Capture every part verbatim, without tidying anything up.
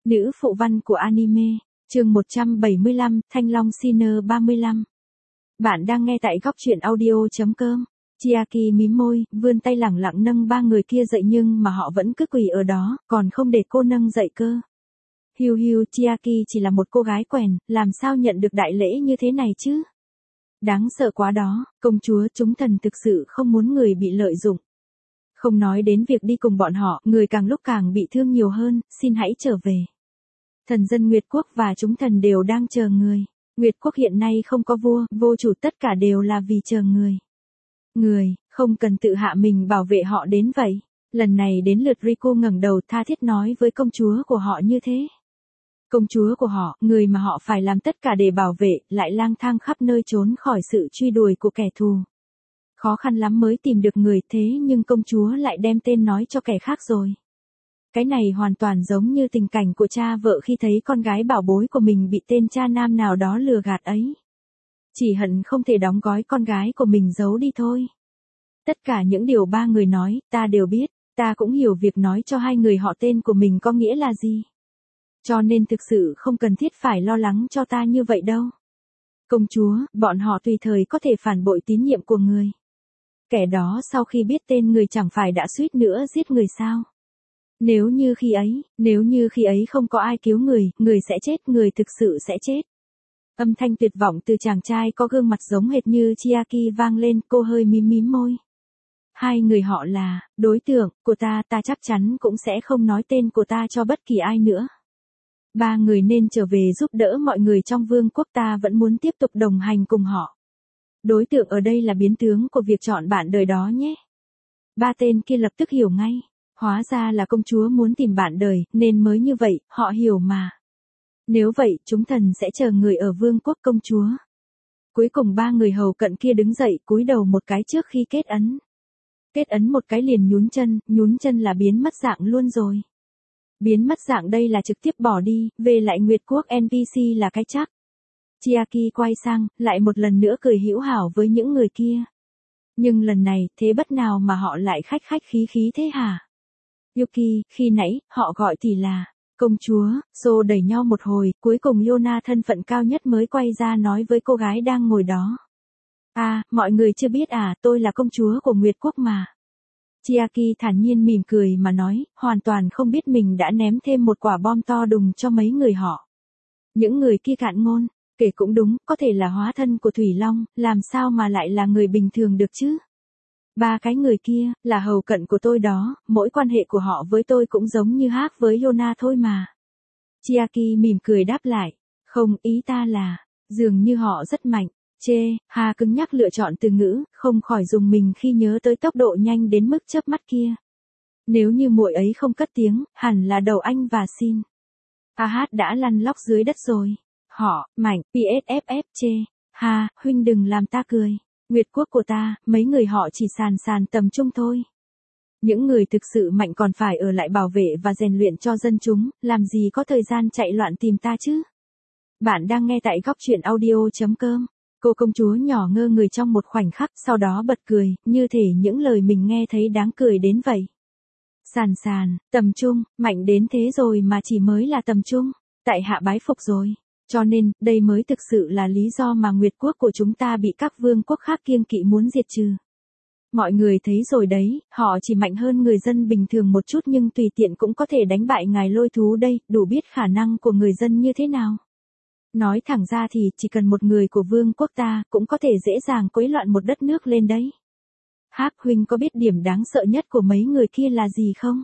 Nữ phụ văn của anime, chương một trăm bảy mươi lăm, Thanh Long Sinner ba mươi lăm. Bạn đang nghe tại góc truyện audio chấm com. Chiaki mím môi, vươn tay lẳng lặng nâng ba người kia dậy nhưng mà họ vẫn cứ quỳ ở đó, còn không để cô nâng dậy cơ. Hiu hiu, Chiaki chỉ là một cô gái quèn, làm sao nhận được đại lễ như thế này chứ? Đáng sợ quá đó, công chúa chúng thần thực sự không muốn người bị lợi dụng. Không nói đến việc đi cùng bọn họ, người càng lúc càng bị thương nhiều hơn, xin hãy trở về. Thần dân Nguyệt Quốc và chúng thần đều đang chờ người. Nguyệt Quốc hiện nay không có vua, vô chủ, tất cả đều là vì chờ người. Người, không cần tự hạ mình bảo vệ họ đến vậy. Lần này đến lượt Riku ngẩng đầu tha thiết nói với công chúa của họ như thế. Công chúa của họ, người mà họ phải làm tất cả để bảo vệ, lại lang thang khắp nơi trốn khỏi sự truy đuổi của kẻ thù. Khó khăn lắm mới tìm được người, thế nhưng công chúa lại đem tên nói cho kẻ khác rồi. Cái này hoàn toàn giống như tình cảnh của cha vợ khi thấy con gái bảo bối của mình bị tên cha nam nào đó lừa gạt ấy. Chỉ hận không thể đóng gói con gái của mình giấu đi thôi. Tất cả những điều ba người nói, ta đều biết, ta cũng hiểu việc nói cho hai người họ tên của mình có nghĩa là gì. Cho nên thực sự không cần thiết phải lo lắng cho ta như vậy đâu. Công chúa, bọn họ tùy thời có thể phản bội tín nhiệm của người. Kẻ đó sau khi biết tên người chẳng phải đã suýt nữa giết người sao? Nếu như khi ấy, nếu như khi ấy không có ai cứu người, người sẽ chết, người thực sự sẽ chết. Âm thanh tuyệt vọng từ chàng trai có gương mặt giống hệt như Chiaki vang lên, cô hơi mím mím môi. Hai người họ là, đối tượng, của ta, ta chắc chắn cũng sẽ không nói tên của ta cho bất kỳ ai nữa. Ba người nên trở về giúp đỡ mọi người trong vương quốc, ta vẫn muốn tiếp tục đồng hành cùng họ. Đối tượng ở đây là biến tướng của việc chọn bạn đời đó nhé. Ba tên kia lập tức hiểu ngay. Hóa ra là công chúa muốn tìm bạn đời, nên mới như vậy, họ hiểu mà. Nếu vậy, chúng thần sẽ chờ người ở vương quốc công chúa. Cuối cùng ba người hầu cận kia đứng dậy, cúi đầu một cái trước khi kết ấn. Kết ấn một cái liền nhún chân, nhún chân là biến mất dạng luôn rồi. Biến mất dạng đây là trực tiếp bỏ đi, về lại Nguyệt Quốc en pê xê là cái chắc. Chiaki quay sang, lại một lần nữa cười hữu hảo với những người kia. Nhưng lần này, thế bất nào mà họ lại khách khách khí khí thế hả? Yuki, khi nãy, họ gọi thì là, công chúa, xô đẩy nhau một hồi, cuối cùng Yona thân phận cao nhất mới quay ra nói với cô gái đang ngồi đó. À, mọi người chưa biết à, tôi là công chúa của Nguyệt Quốc mà. Chiaki thản nhiên mỉm cười mà nói, hoàn toàn không biết mình đã ném thêm một quả bom to đùng cho mấy người họ. Những người kia cạn ngôn, kể cũng đúng, có thể là hóa thân của Thủy Long, làm sao mà lại là người bình thường được chứ? Ba cái người kia, là hầu cận của tôi đó, mỗi quan hệ của họ với tôi cũng giống như hát với Yona thôi mà. Chiaki mỉm cười đáp lại, không, ý ta là, dường như họ rất mạnh, chê, Hà cứng nhắc lựa chọn từ ngữ, không khỏi dùng mình khi nhớ tới tốc độ nhanh đến mức chớp mắt kia. Nếu như muội ấy không cất tiếng, hẳn là đầu anh và xin. A hát đã lăn lóc dưới đất rồi. Họ, mạnh, pê ét ép ép chê, Hà, huynh đừng làm ta cười. Nguyệt Quốc của ta, mấy người họ chỉ sàn sàn tầm trung thôi. Những người thực sự mạnh còn phải ở lại bảo vệ và rèn luyện cho dân chúng, làm gì có thời gian chạy loạn tìm ta chứ. Bạn đang nghe tại góc truyện audio chấm com. Cô công chúa nhỏ ngơ người trong một khoảnh khắc, sau đó bật cười, như thể những lời mình nghe thấy đáng cười đến vậy. Sàn sàn, tầm trung, mạnh đến thế rồi mà chỉ mới là tầm trung, tại hạ bái phục rồi. Cho nên, đây mới thực sự là lý do mà Nguyệt Quốc của chúng ta bị các vương quốc khác kiêng kỵ muốn diệt trừ. Mọi người thấy rồi đấy, họ chỉ mạnh hơn người dân bình thường một chút nhưng tùy tiện cũng có thể đánh bại ngài lôi thú đây, đủ biết khả năng của người dân như thế nào. Nói thẳng ra thì, chỉ cần một người của vương quốc ta, cũng có thể dễ dàng quấy loạn một đất nước lên đấy. Hắc huynh có biết điểm đáng sợ nhất của mấy người kia là gì không?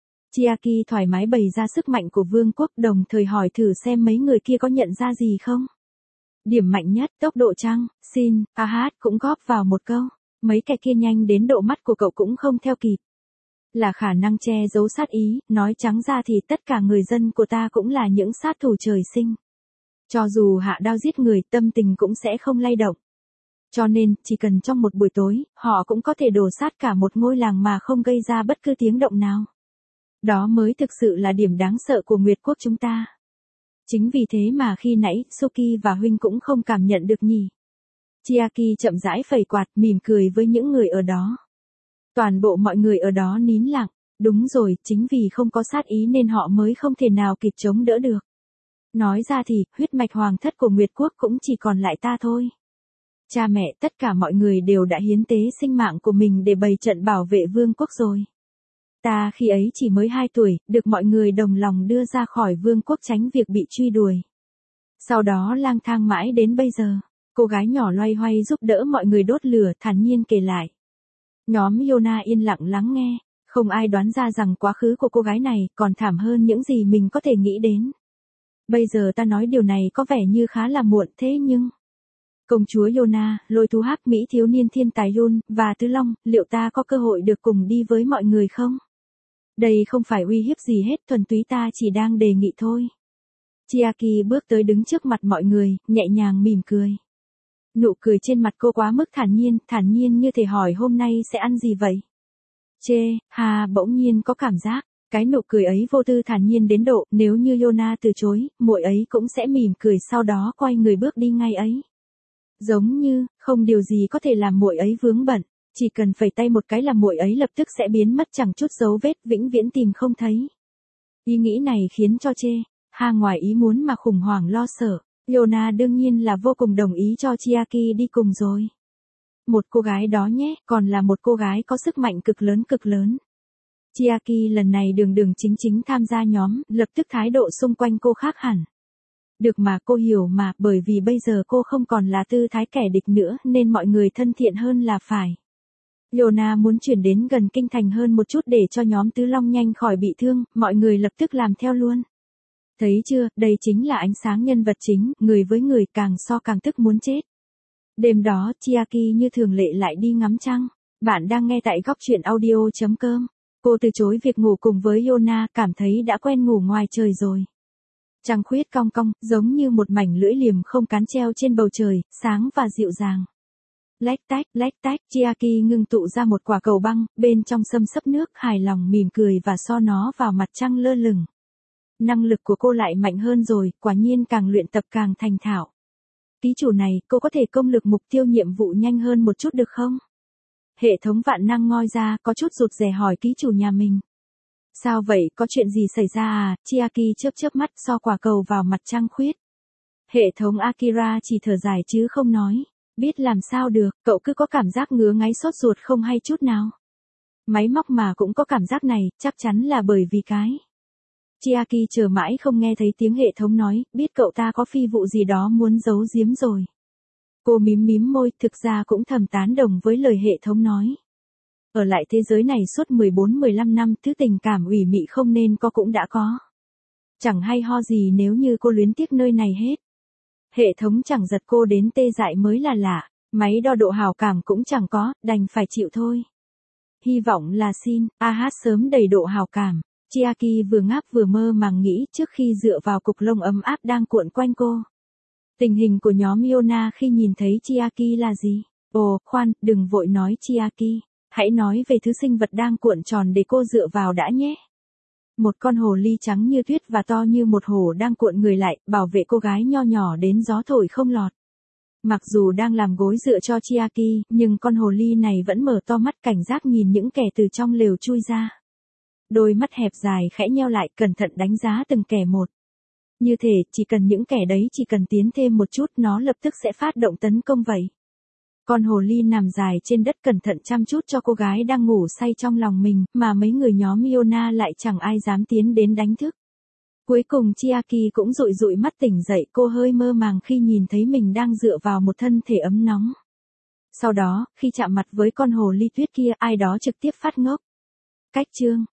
Chiaki thoải mái bày ra sức mạnh của vương quốc, đồng thời hỏi thử xem mấy người kia có nhận ra gì không? Điểm mạnh nhất, tốc độ chăng? Xin, A hát cũng góp vào một câu. Mấy kẻ kia nhanh đến độ mắt của cậu cũng không theo kịp. Là khả năng che giấu sát ý, nói trắng ra thì tất cả người dân của ta cũng là những sát thủ trời sinh. Cho dù hạ đao giết người, tâm tình cũng sẽ không lay động. Cho nên, chỉ cần trong một buổi tối, họ cũng có thể đổ sát cả một ngôi làng mà không gây ra bất cứ tiếng động nào. Đó mới thực sự là điểm đáng sợ của Nguyệt Quốc chúng ta. Chính vì thế mà khi nãy, Suki và huynh cũng không cảm nhận được nhỉ. Chiaki chậm rãi phẩy quạt, mỉm cười với những người ở đó. Toàn bộ mọi người ở đó nín lặng, Đúng rồi, chính vì không có sát ý nên họ mới không thể nào kịp chống đỡ được. Nói ra thì, huyết mạch hoàng thất của Nguyệt Quốc cũng chỉ còn lại ta thôi. Cha mẹ tất cả mọi người đều đã hiến tế sinh mạng của mình để bày trận bảo vệ vương quốc rồi. Ta khi ấy chỉ mới hai tuổi, được mọi người đồng lòng đưa ra khỏi vương quốc tránh việc bị truy đuổi. Sau đó lang thang mãi đến bây giờ, cô gái nhỏ loay hoay giúp đỡ mọi người đốt lửa thản nhiên kể lại. Nhóm Yona yên lặng lắng nghe, không ai đoán ra rằng quá khứ của cô gái này còn thảm hơn những gì mình có thể nghĩ đến. Bây giờ ta nói điều này có vẻ như khá là muộn thế nhưng... Công chúa Yona, Lôi Thú Hắc Mỹ thiếu niên thiên tài Yun, và Tứ Long, liệu ta có cơ hội được cùng đi với mọi người không? Đây không phải uy hiếp gì hết, thuần túy ta chỉ đang đề nghị thôi. Chiaki bước tới đứng trước mặt mọi người, nhẹ nhàng mỉm cười. Nụ cười trên mặt cô quá mức thản nhiên, thản nhiên như thể hỏi hôm nay sẽ ăn gì vậy? Chê, hà bỗng nhiên có cảm giác, cái nụ cười ấy vô tư thản nhiên đến độ, nếu như Yona từ chối, muội ấy cũng sẽ mỉm cười sau đó quay người bước đi ngay ấy. Giống như, không điều gì có thể làm muội ấy vướng bận, chỉ cần phẩy tay một cái là muội ấy lập tức sẽ biến mất chẳng chút dấu vết, vĩnh viễn tìm không thấy. Ý nghĩ này khiến cho Chê, ha ngoài ý muốn mà khủng hoảng lo sợ, Yona đương nhiên là vô cùng đồng ý cho Chiaki đi cùng rồi. Một cô gái đó nhé, còn là một cô gái có sức mạnh cực lớn cực lớn. Chiaki lần này đường đường chính chính tham gia nhóm, lập tức thái độ xung quanh cô khác hẳn. Được mà cô hiểu mà, bởi vì bây giờ cô không còn là tư thái kẻ địch nữa nên mọi người thân thiện hơn là phải. Yona muốn chuyển đến gần kinh thành hơn một chút để cho nhóm Tứ Long nhanh khỏi bị thương, mọi người lập tức làm theo luôn. Thấy chưa, đây chính là ánh sáng nhân vật chính, người với người càng so càng tức muốn chết. Đêm đó, Chiaki như thường lệ lại đi ngắm trăng. Bạn đang nghe tại góc truyện audio chấm com. Cô từ chối việc ngủ cùng với Yona, cảm thấy đã quen ngủ ngoài trời rồi. Trăng khuyết cong cong, giống như một mảnh lưỡi liềm không cán treo trên bầu trời, sáng và dịu dàng. Lách tách, lách tách, Chiaki ngưng tụ ra một quả cầu băng, bên trong xâm xấp nước, hài lòng mỉm cười và so nó vào mặt trăng lơ lửng. Năng lực của cô lại mạnh hơn rồi, quả nhiên càng luyện tập càng thành thạo. Ký chủ này, cô có thể công lực mục tiêu nhiệm vụ nhanh hơn một chút được không? Hệ thống vạn năng ngoi ra, có chút rụt rè hỏi ký chủ nhà mình. Sao vậy, có chuyện gì xảy ra à? Chiaki chớp chớp mắt so quả cầu vào mặt trăng khuyết. Hệ thống Akira chỉ thở dài chứ không nói. Biết làm sao được, cậu cứ có cảm giác ngứa ngáy sốt ruột không hay chút nào. Máy móc mà cũng có cảm giác này, chắc chắn là bởi vì cái. Chiaki chờ mãi không nghe thấy tiếng hệ thống nói, biết cậu ta có phi vụ gì đó muốn giấu giếm rồi. Cô mím mím môi, thực ra cũng thầm tán đồng với lời hệ thống nói. Ở lại thế giới này suốt mười bốn mười lăm năm, thứ tình cảm ủy mị không nên có cũng đã có. Chẳng hay ho gì nếu như cô luyến tiếc nơi này hết. Hệ thống chẳng giật cô đến tê dại mới là lạ, máy đo độ hào cảm cũng chẳng có, đành phải chịu thôi. Hy vọng là xin, a hát sớm đầy độ hào cảm. Chiaki vừa ngáp vừa mơ màng nghĩ trước khi dựa vào cục lông ấm áp đang cuộn quanh cô. Tình hình của nhóm Yona khi nhìn thấy Chiaki là gì? Ồ, khoan, đừng vội nói Chiaki. Hãy nói về thứ sinh vật đang cuộn tròn để cô dựa vào đã nhé. Một con hồ ly trắng như tuyết và to như một hổ đang cuộn người lại, bảo vệ cô gái nho nhỏ đến gió thổi không lọt. Mặc dù đang làm gối dựa cho Chiaki, nhưng con hồ ly này vẫn mở to mắt cảnh giác nhìn những kẻ từ trong lều chui ra. Đôi mắt hẹp dài khẽ nheo lại, cẩn thận đánh giá từng kẻ một. Như thể, chỉ cần những kẻ đấy chỉ cần tiến thêm một chút nó lập tức sẽ phát động tấn công vậy. Con hồ ly nằm dài trên đất cẩn thận chăm chút cho cô gái đang ngủ say trong lòng mình, mà mấy người nhóm Yona lại chẳng ai dám tiến đến đánh thức. Cuối cùng Chiaki cũng dụi dụi mắt tỉnh dậy, cô hơi mơ màng khi nhìn thấy mình đang dựa vào một thân thể ấm nóng. Sau đó, khi chạm mặt với con hồ ly tuyết kia, ai đó trực tiếp phát ngốc. Cách chương